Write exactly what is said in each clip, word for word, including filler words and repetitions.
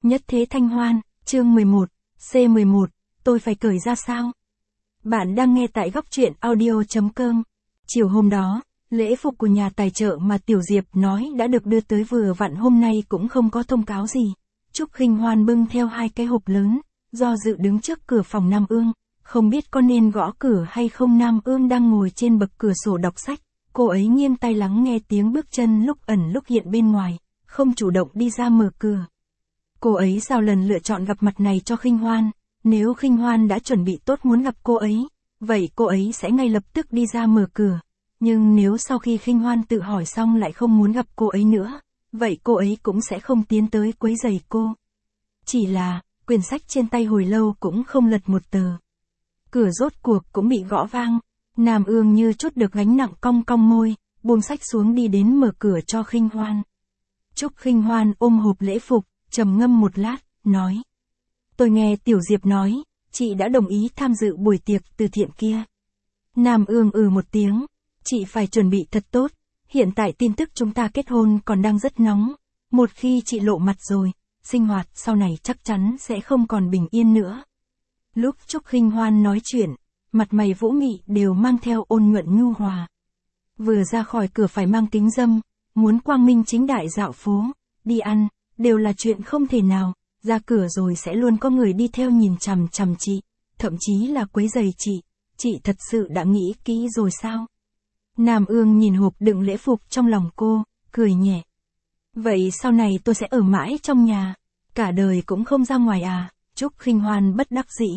Nhất thế thanh hoan, chương mười một, C mười một, tôi phải cởi ra sao? Bạn đang nghe tại góc truyện audio chấm com. Chiều hôm đó, lễ phục của nhà tài trợ mà Tiểu Diệp nói đã được đưa tới vừa vặn hôm nay cũng không có thông cáo gì. Trúc Khinh Hoan bưng theo hai cái hộp lớn, do dự đứng trước cửa phòng Nam Ương, không biết có nên gõ cửa hay không. Nam Ương đang ngồi trên bậc cửa sổ đọc sách, cô ấy nghiêng tai lắng nghe tiếng bước chân lúc ẩn lúc hiện bên ngoài, không chủ động đi ra mở cửa. Cô ấy sao lần lựa chọn gặp mặt này cho Khinh Hoan, nếu Khinh Hoan đã chuẩn bị tốt muốn gặp cô ấy, vậy cô ấy sẽ ngay lập tức đi ra mở cửa. Nhưng nếu sau khi Khinh Hoan tự hỏi xong lại không muốn gặp cô ấy nữa, vậy cô ấy cũng sẽ không tiến tới quấy rầy cô. Chỉ là, quyển sách trên tay hồi lâu cũng không lật một tờ. Cửa rốt cuộc cũng bị gõ vang, Nam Ương như chút được gánh nặng cong cong môi, buông sách xuống đi đến mở cửa cho Khinh Hoan. Trúc Khinh Hoan ôm hộp lễ phục, trầm ngâm một lát, nói. Tôi nghe Tiểu Diệp nói, chị đã đồng ý tham dự buổi tiệc từ thiện kia. Nam Ương ừ một tiếng, chị phải chuẩn bị thật tốt, hiện tại tin tức chúng ta kết hôn còn đang rất nóng, một khi chị lộ mặt rồi, sinh hoạt sau này chắc chắn sẽ không còn bình yên nữa. Lúc Trúc Khinh Hoan nói chuyện, mặt mày vũ mị đều mang theo ôn nhuận nhu hòa. Vừa ra khỏi cửa phải mang kính râm, muốn quang minh chính đại dạo phố, đi ăn, đều là chuyện không thể nào, ra cửa rồi sẽ luôn có người đi theo nhìn chằm chằm chị, thậm chí là quấy rầy chị, chị thật sự đã nghĩ kỹ rồi sao? Nam Ương nhìn hộp đựng lễ phục trong lòng cô, cười nhẹ. Vậy sau này tôi sẽ ở mãi trong nhà, cả đời cũng không ra ngoài à? Trúc Khinh Hoan bất đắc dĩ.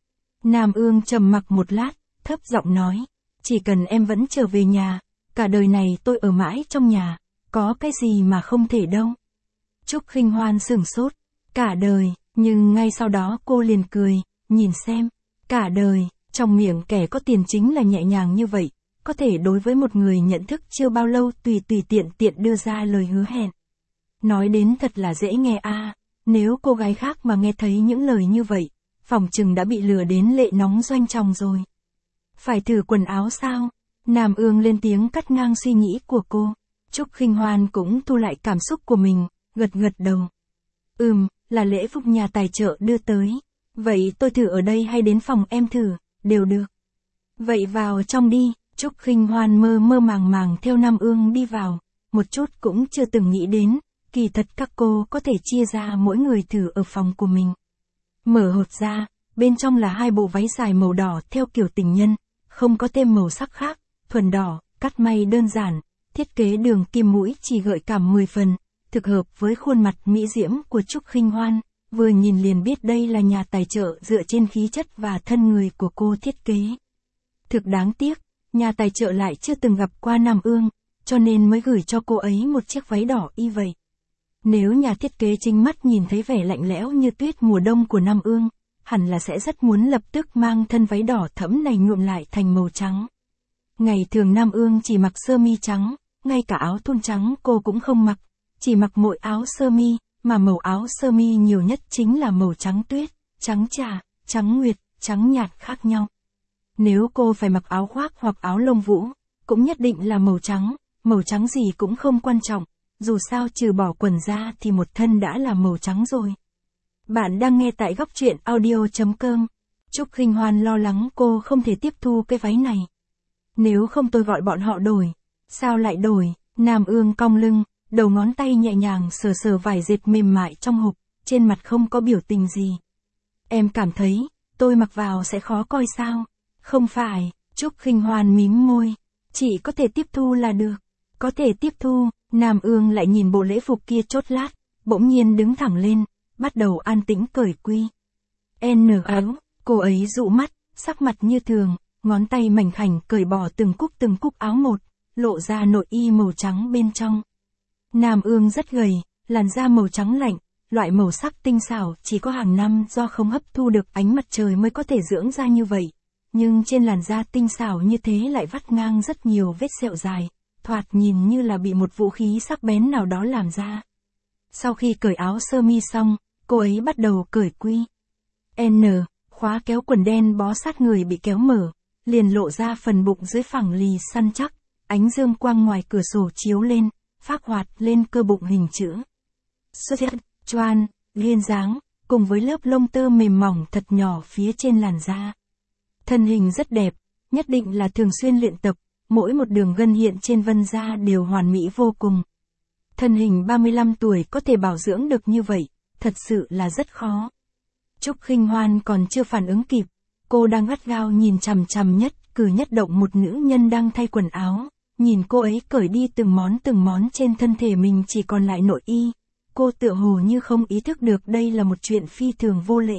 Nam Ương trầm mặc một lát, thấp giọng nói, chỉ cần em vẫn trở về nhà, cả đời này tôi ở mãi trong nhà, có cái gì mà không thể đâu. Trúc Khinh Hoan sửng sốt, cả đời, nhưng ngay sau đó cô liền cười, nhìn xem, cả đời, trong miệng kẻ có tiền chính là nhẹ nhàng như vậy, có thể đối với một người nhận thức chưa bao lâu tùy tùy tiện tiện đưa ra lời hứa hẹn. Nói đến thật là dễ nghe a, à, nếu cô gái khác mà nghe thấy những lời như vậy, phỏng chừng đã bị lừa đến lệ nóng doanh trọng rồi. Phải thử quần áo sao? Nam Ương lên tiếng cắt ngang suy nghĩ của cô. Trúc Khinh Hoan cũng thu lại cảm xúc của mình, gật gật đầu. Ừm, là lễ phục nhà tài trợ đưa tới. Vậy tôi thử ở đây hay đến phòng em thử, đều được. Vậy vào trong đi. Trúc Khinh Hoan mơ mơ màng màng theo Nam Ương đi vào, một chút cũng chưa từng nghĩ đến, kỳ thật các cô có thể chia ra mỗi người thử ở phòng của mình. Mở hột ra, bên trong là hai bộ váy dài màu đỏ theo kiểu tình nhân, không có thêm màu sắc khác, thuần đỏ, cắt may đơn giản, thiết kế đường kim mũi chỉ gợi cảm mười phần, thực hợp với khuôn mặt mỹ diễm của Trúc Khinh Hoan, vừa nhìn liền biết đây là nhà tài trợ dựa trên khí chất và thân người của cô thiết kế. Thực đáng tiếc, nhà tài trợ lại chưa từng gặp qua Nam Ương, cho nên mới gửi cho cô ấy một chiếc váy đỏ y vậy. Nếu nhà thiết kế chính mắt nhìn thấy vẻ lạnh lẽo như tuyết mùa đông của Nam Ương, hẳn là sẽ rất muốn lập tức mang thân váy đỏ thẫm này nhuộm lại thành màu trắng. Ngày thường Nam Ương chỉ mặc sơ mi trắng, ngay cả áo thun trắng cô cũng không mặc, chỉ mặc mỗi áo sơ mi, mà màu áo sơ mi nhiều nhất chính là màu trắng tuyết, trắng trà, trắng nguyệt, trắng nhạt khác nhau. Nếu cô phải mặc áo khoác hoặc áo lông vũ, cũng nhất định là màu trắng, màu trắng gì cũng không quan trọng, dù sao trừ bỏ quần ra thì một thân đã là màu trắng rồi. Bạn đang nghe tại góc truyện audio chấm com. Trúc Khinh Hoan lo lắng cô không thể tiếp thu cái váy này. Nếu không tôi gọi bọn họ đổi. Sao lại đổi? Nam Ương cong lưng, đầu ngón tay nhẹ nhàng sờ sờ vải dệt mềm mại trong hộp, trên mặt không có biểu tình gì. Em cảm thấy, tôi mặc vào sẽ khó coi sao? Không phải, Trúc Khinh Hoan mím môi, chỉ có thể tiếp thu là được. Có thể tiếp thu. Nam Ương lại nhìn bộ lễ phục kia chốt lát, bỗng nhiên đứng thẳng lên, bắt đầu an tĩnh cởi quy. N áo, cô ấy dụ mắt, sắc mặt như thường, ngón tay mảnh khảnh cởi bỏ từng cúc từng cúc áo một, lộ ra nội y màu trắng bên trong. Nam Ương rất gầy, làn da màu trắng lạnh, loại màu sắc tinh xảo chỉ có hàng năm do không hấp thu được ánh mặt trời mới có thể dưỡng ra như vậy. Nhưng trên làn da tinh xảo như thế lại vắt ngang rất nhiều vết sẹo dài, thoạt nhìn như là bị một vũ khí sắc bén nào đó làm ra. Sau khi cởi áo sơ mi xong, cô ấy bắt đầu cởi quy. N, khóa kéo quần đen bó sát người bị kéo mở, liền lộ ra phần bụng dưới phẳng lì săn chắc, ánh dương quang ngoài cửa sổ chiếu lên, phác hoạt lên cơ bụng hình chữ. Xuất hiện, choan, duyên dáng, cùng với lớp lông tơ mềm mỏng thật nhỏ phía trên làn da. Thân hình rất đẹp, nhất định là thường xuyên luyện tập, mỗi một đường gân hiện trên vân da đều hoàn mỹ vô cùng. Thân hình ba mươi lăm tuổi có thể bảo dưỡng được như vậy, thật sự là rất khó. Trúc Khinh Hoan còn chưa phản ứng kịp, cô đang gắt gao nhìn chằm chằm nhất cử nhất động một nữ nhân đang thay quần áo, nhìn cô ấy cởi đi từng món từng món trên thân thể mình chỉ còn lại nội y. Cô tựa hồ như không ý thức được đây là một chuyện phi thường vô lễ.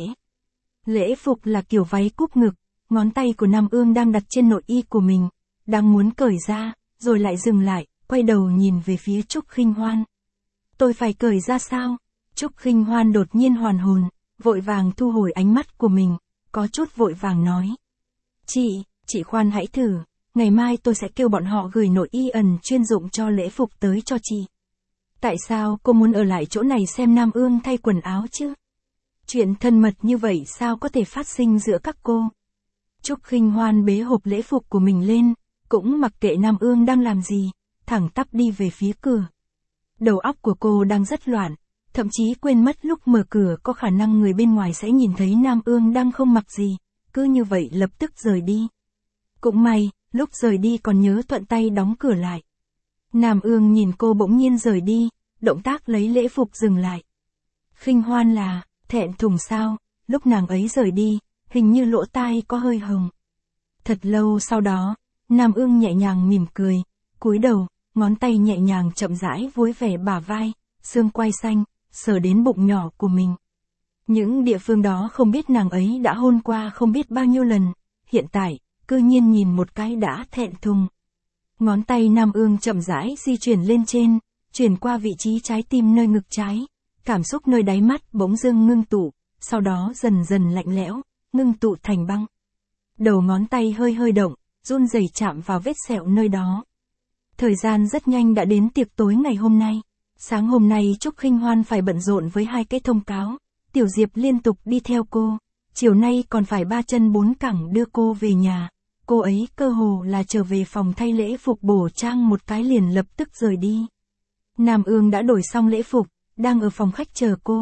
Lễ phục là kiểu váy cúp ngực, ngón tay của Nam Ương đang đặt trên nội y của mình, đang muốn cởi ra, rồi lại dừng lại, quay đầu nhìn về phía Trúc Khinh Hoan. Tôi phải cởi ra sao? Trúc Khinh Hoan đột nhiên hoàn hồn, vội vàng thu hồi ánh mắt của mình, có chút vội vàng nói. Chị, chị khoan hãy thử, ngày mai tôi sẽ kêu bọn họ gửi nội y ẩn chuyên dụng cho lễ phục tới cho chị. Tại sao cô muốn ở lại chỗ này xem Nam Ương thay quần áo chứ? Chuyện thân mật như vậy sao có thể phát sinh giữa các cô? Trúc Khinh Hoan bế hộp lễ phục của mình lên, cũng mặc kệ Nam Ương đang làm gì, thẳng tắp đi về phía cửa. Đầu óc của cô đang rất loạn, thậm chí quên mất lúc mở cửa có khả năng người bên ngoài sẽ nhìn thấy Nam Ương đang không mặc gì, cứ như vậy lập tức rời đi. Cũng may, lúc rời đi còn nhớ thuận tay đóng cửa lại. Nam Ương nhìn cô bỗng nhiên rời đi, động tác lấy lễ phục dừng lại. Khinh Hoan là, thẹn thùng sao, lúc nàng ấy rời đi, hình như lỗ tai có hơi hồng. Thật lâu sau đó, Nam Ương nhẹ nhàng mỉm cười, cúi đầu, ngón tay nhẹ nhàng chậm rãi vuốt về bả vai, xương quai xanh, sờ đến bụng nhỏ của mình. Những địa phương đó không biết nàng ấy đã hôn qua không biết bao nhiêu lần, hiện tại, cư nhiên nhìn một cái đã thẹn thùng. Ngón tay Nam Ương chậm rãi di chuyển lên trên, chuyển qua vị trí trái tim nơi ngực trái, cảm xúc nơi đáy mắt bỗng dưng ngưng tụ, sau đó dần dần lạnh lẽo, ngưng tụ thành băng. Đầu ngón tay hơi hơi động, run rẩy chạm vào vết sẹo nơi đó. Thời gian rất nhanh đã đến tiệc tối ngày hôm nay. Sáng hôm nay Trúc Khinh Hoan phải bận rộn với hai cái thông cáo, Tiểu Diệp liên tục đi theo cô, chiều nay còn phải ba chân bốn cẳng đưa cô về nhà. Cô ấy cơ hồ là trở về phòng thay lễ phục bổ trang một cái liền lập tức rời đi. Nam Ương đã đổi xong lễ phục, đang ở phòng khách chờ cô.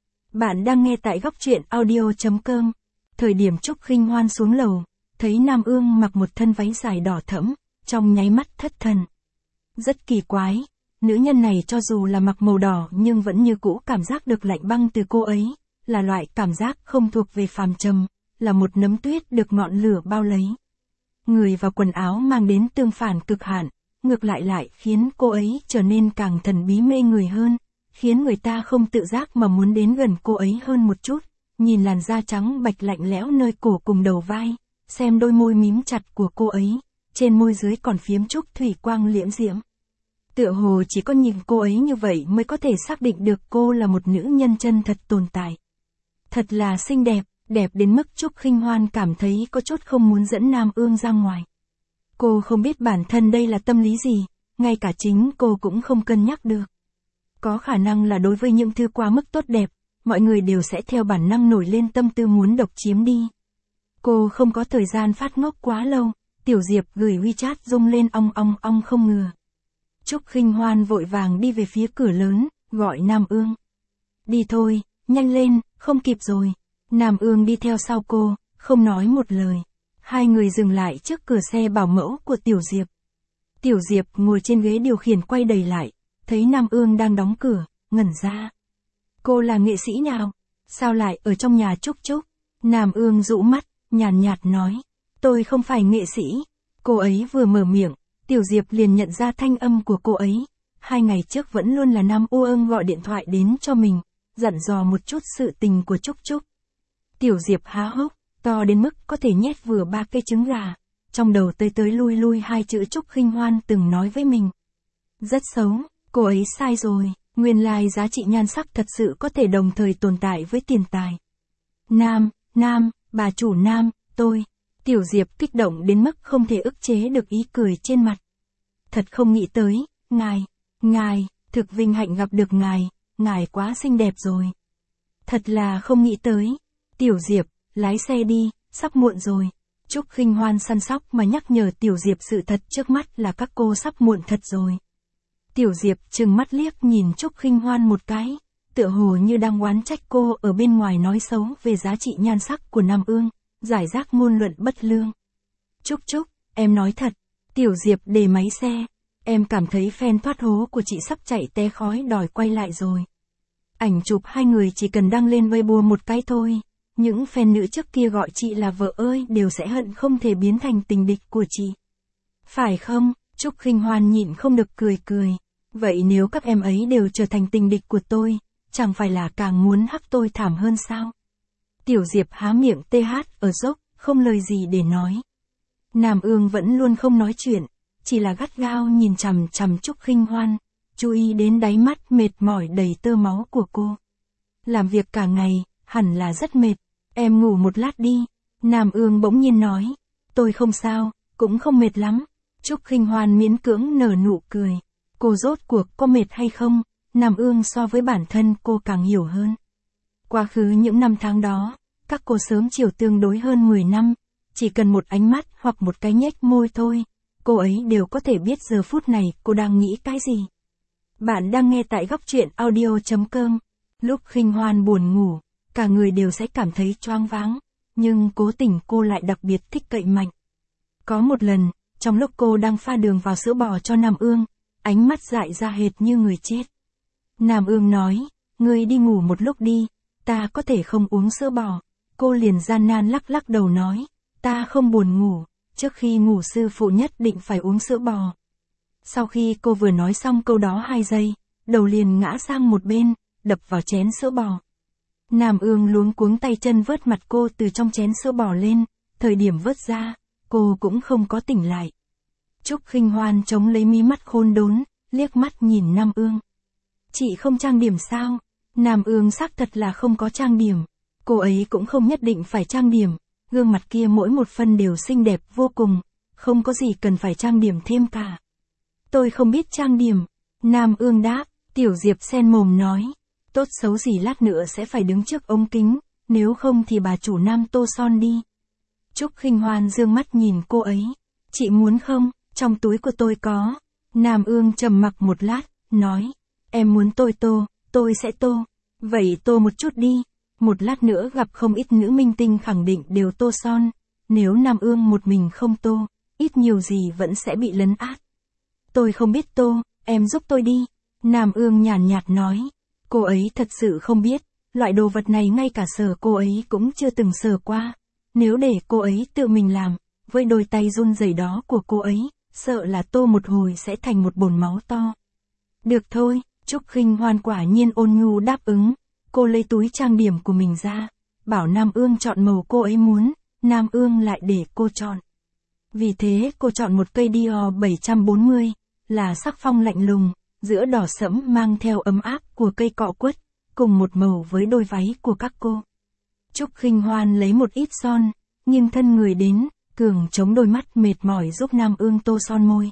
Bạn đang nghe tại góc truyện audio chấm com. Thời điểm Trúc Khinh Hoan xuống lầu, thấy Nam Ương mặc một thân váy dài đỏ thẫm, trong nháy mắt thất thần. Rất kỳ quái, nữ nhân này cho dù là mặc màu đỏ nhưng vẫn như cũ cảm giác được lạnh băng từ cô ấy, là loại cảm giác không thuộc về phàm trần, là một nấm tuyết được ngọn lửa bao lấy. Người và quần áo mang đến tương phản cực hạn, ngược lại lại khiến cô ấy trở nên càng thần bí mê người hơn, khiến người ta không tự giác mà muốn đến gần cô ấy hơn một chút, nhìn làn da trắng bạch lạnh lẽo nơi cổ cùng đầu vai, xem đôi môi mím chặt của cô ấy, trên môi dưới còn phiếm chút thủy quang liễm diễm. Tựa hồ chỉ có nhìn cô ấy như vậy mới có thể xác định được cô là một nữ nhân chân thật tồn tại. Thật là xinh đẹp, đẹp đến mức Trúc Khinh Hoan cảm thấy có chút không muốn dẫn Nam Ương ra ngoài. Cô không biết bản thân đây là tâm lý gì, ngay cả chính cô cũng không cân nhắc được. Có khả năng là đối với những thứ quá mức tốt đẹp, mọi người đều sẽ theo bản năng nổi lên tâm tư muốn độc chiếm đi. Cô không có thời gian phát ngốc quá lâu, Tiểu Diệp gửi WeChat rung lên ong ong ong không ngừa. Trúc Khinh Hoan vội vàng đi về phía cửa lớn, gọi Nam Ương. Đi thôi, nhanh lên, không kịp rồi. Nam Ương đi theo sau cô, không nói một lời. Hai người dừng lại trước cửa xe bảo mẫu của Tiểu Diệp. Tiểu Diệp ngồi trên ghế điều khiển quay đầy lại, thấy Nam Ương đang đóng cửa, ngẩn ra. Cô là nghệ sĩ nào? Sao lại ở trong nhà Trúc Trúc? Nam Ương rũ mắt, nhàn nhạt nói. Tôi không phải nghệ sĩ. Cô ấy vừa mở miệng, Tiểu Diệp liền nhận ra thanh âm của cô ấy. Hai ngày trước vẫn luôn là Nam Ương gọi điện thoại đến cho mình, dặn dò một chút sự tình của Trúc Trúc. Tiểu Diệp há hốc, to đến mức có thể nhét vừa ba cây trứng gà. Trong đầu tới tới lui lui hai chữ Trúc Khinh Hoan từng nói với mình. Rất xấu, cô ấy sai rồi, nguyên lai giá trị nhan sắc thật sự có thể đồng thời tồn tại với tiền tài. Nam, Nam, bà chủ Nam, tôi. Tiểu Diệp kích động đến mức không thể ức chế được ý cười trên mặt. Thật không nghĩ tới, ngài, ngài, thực vinh hạnh gặp được ngài, ngài quá xinh đẹp rồi. Thật là không nghĩ tới. Tiểu Diệp, lái xe đi, sắp muộn rồi. Trúc Khinh Hoan săn sóc mà nhắc nhở Tiểu Diệp sự thật trước mắt là các cô sắp muộn thật rồi. Tiểu Diệp trừng mắt liếc nhìn Trúc Khinh Hoan một cái, tựa hồ như đang oán trách cô ở bên ngoài nói xấu về giá trị nhan sắc của Nam Ương, giải rác ngôn luận bất lương. Trúc Trúc, em nói thật, Tiểu Diệp để máy xe, em cảm thấy fan thoát hố của chị sắp chạy té khói đòi quay lại rồi. Ảnh chụp hai người chỉ cần đăng lên Weibo một cái thôi, những fan nữ trước kia gọi chị là vợ ơi đều sẽ hận không thể biến thành tình địch của chị. Phải không? Trúc Khinh Hoan nhịn không được cười cười. Vậy nếu các em ấy đều trở thành tình địch của tôi, chẳng phải là càng muốn hắc tôi thảm hơn sao? Tiểu Diệp há miệng tê hát ở dốc, không lời gì để nói. Nam Ương vẫn luôn không nói chuyện, chỉ là gắt gao nhìn chằm chằm Trúc Khinh Hoan, chú ý đến đáy mắt mệt mỏi đầy tơ máu của cô. Làm việc cả ngày, hẳn là rất mệt, em ngủ một lát đi. Nam Ương bỗng nhiên nói, tôi không sao, cũng không mệt lắm. Trúc Khinh Hoan miễn cưỡng nở nụ cười. Cô rốt cuộc có mệt hay không? Nam Ương so với bản thân cô càng hiểu hơn. Quá khứ những năm tháng đó, các cô sớm chiều tương đối hơn mười năm, chỉ cần một ánh mắt hoặc một cái nhếch môi thôi, cô ấy đều có thể biết giờ phút này cô đang nghĩ cái gì. Bạn đang nghe tại góc truyện audio chấm com. Lúc Khinh Hoan buồn ngủ, cả người đều sẽ cảm thấy choáng váng, nhưng cố tình cô lại đặc biệt thích cậy mạnh. Có một lần, trong lúc cô đang pha đường vào sữa bò cho Nam Ương, ánh mắt dại ra hệt như người chết. Nam Ương nói, ngươi đi ngủ một lúc đi, ta có thể không uống sữa bò. Cô liền gian nan lắc lắc đầu nói, ta không buồn ngủ, trước khi ngủ sư phụ nhất định phải uống sữa bò. Sau khi cô vừa nói xong câu đó hai giây, đầu liền ngã sang một bên, đập vào chén sữa bò. Nam Ương luống cuống tay chân vớt mặt cô từ trong chén sữa bò lên, thời điểm vớt ra, cô cũng không có tỉnh lại. Trúc Khinh Hoan chống lấy mí mắt khôn đốn, liếc mắt nhìn Nam Ương. Chị không trang điểm sao? Nam Ương xác thật là không có trang điểm. Cô ấy cũng không nhất định phải trang điểm, gương mặt kia mỗi một phân đều xinh đẹp vô cùng, không có gì cần phải trang điểm thêm cả. Tôi không biết trang điểm. Nam Ương đáp. Tiểu Diệp sen mồm nói, tốt xấu gì lát nữa sẽ phải đứng trước ống kính, nếu không thì bà chủ Nam tô son đi. Trúc Khinh Hoan dương mắt nhìn cô ấy. Chị muốn không? Trong túi của tôi có. Nam Ương trầm mặc một lát, nói, em muốn tôi tô, tôi sẽ tô. Vậy tô một chút đi. Một lát nữa gặp không ít nữ minh tinh khẳng định đều tô son. Nếu Nam Ương một mình không tô, ít nhiều gì vẫn sẽ bị lấn át. Tôi không biết tô, em giúp tôi đi. Nam Ương nhàn nhạt nói. Cô ấy thật sự không biết, loại đồ vật này ngay cả sờ cô ấy cũng chưa từng sờ qua. Nếu để cô ấy tự mình làm, với đôi tay run rẩy đó của cô ấy, sợ là tô một hồi sẽ thành một bồn máu to. Được thôi, Trúc Khinh Hoan quả nhiên ôn nhu đáp ứng. Cô lấy túi trang điểm của mình ra, bảo Nam Ương chọn màu cô ấy muốn, Nam Ương lại để cô chọn. Vì thế cô chọn một cây Dior bảy trăm bốn mươi, là sắc phong lạnh lùng, giữa đỏ sẫm mang theo ấm áp của cây cọ quất, cùng một màu với đôi váy của các cô. Trúc Khinh Hoan lấy một ít son, nghiêng thân người đến, cường chống đôi mắt mệt mỏi giúp Nam Ương tô son môi.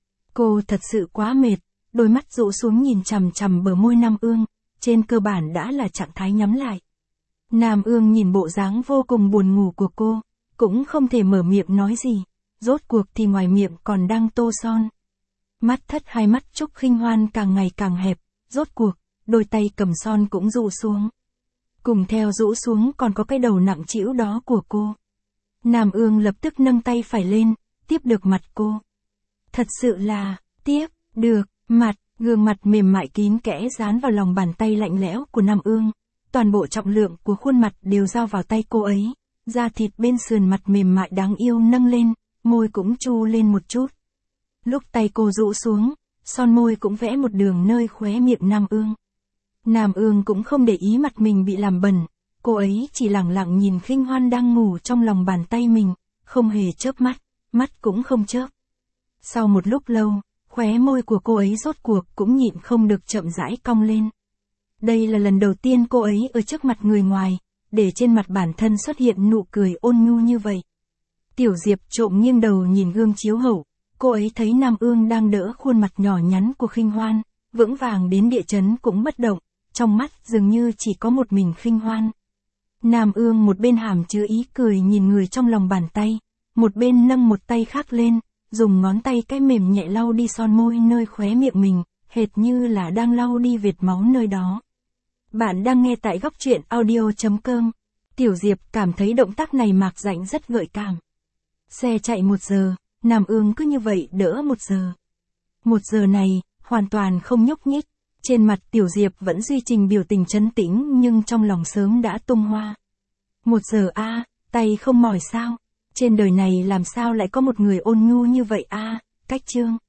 Cô thật sự quá mệt, đôi mắt rũ xuống nhìn chằm chằm bờ môi Nam Ương, trên cơ bản đã là trạng thái nhắm lại. Nam Ương nhìn bộ dáng vô cùng buồn ngủ của cô, cũng không thể mở miệng nói gì, rốt cuộc thì ngoài miệng còn đang tô son. Mắt thất hai mắt Trúc Khinh Hoan càng ngày càng hẹp, rốt cuộc, đôi tay cầm son cũng rũ xuống. Cùng theo rũ xuống còn có cái đầu nặng trĩu đó của cô. Nam Ương lập tức nâng tay phải lên, tiếp được mặt cô. Thật sự là, tiếp, được, mặt, gương mặt mềm mại kín kẽ dán vào lòng bàn tay lạnh lẽo của Nam Ương. Toàn bộ trọng lượng của khuôn mặt đều giao vào tay cô ấy, da thịt bên sườn mặt mềm mại đáng yêu nâng lên, môi cũng chu lên một chút. Lúc tay cô rũ xuống, son môi cũng vẽ một đường nơi khóe miệng Nam Ương. Nam Ương cũng không để ý mặt mình bị làm bẩn, cô ấy chỉ lẳng lặng nhìn Khinh Hoan đang ngủ trong lòng bàn tay mình, không hề chớp mắt, mắt cũng không chớp. Sau một lúc lâu, khóe môi của cô ấy rốt cuộc cũng nhịn không được chậm rãi cong lên. Đây là lần đầu tiên cô ấy ở trước mặt người ngoài, để trên mặt bản thân xuất hiện nụ cười ôn nhu như vậy. Tiểu Diệp trộm nghiêng đầu nhìn gương chiếu hậu, cô ấy thấy Nam Ương đang đỡ khuôn mặt nhỏ nhắn của Khinh Hoan, vững vàng đến địa chấn cũng bất động, trong mắt dường như chỉ có một mình Khinh Hoan. Nam Ương một bên hàm chứa ý cười nhìn người trong lòng bàn tay, một bên nâng một tay khác lên, dùng ngón tay cái mềm nhẹ lau đi son môi nơi khóe miệng mình, hệt như là đang lau đi vệt máu nơi đó. Bạn đang nghe tại góc truyện audio.com. Tiểu Diệp cảm thấy động tác này Mạc Rãnh rất gợi cảm. Xe chạy một giờ, Nam Ương cứ như vậy đỡ một giờ. Một giờ này, hoàn toàn không nhúc nhích. Trên mặt Tiểu Diệp vẫn duy trì biểu tình trấn tĩnh nhưng trong lòng sớm đã tung hoa. Một giờ a, à, tay không mỏi sao? Trên đời này làm sao lại có một người ôn nhu như vậy a, à, Cách Trương.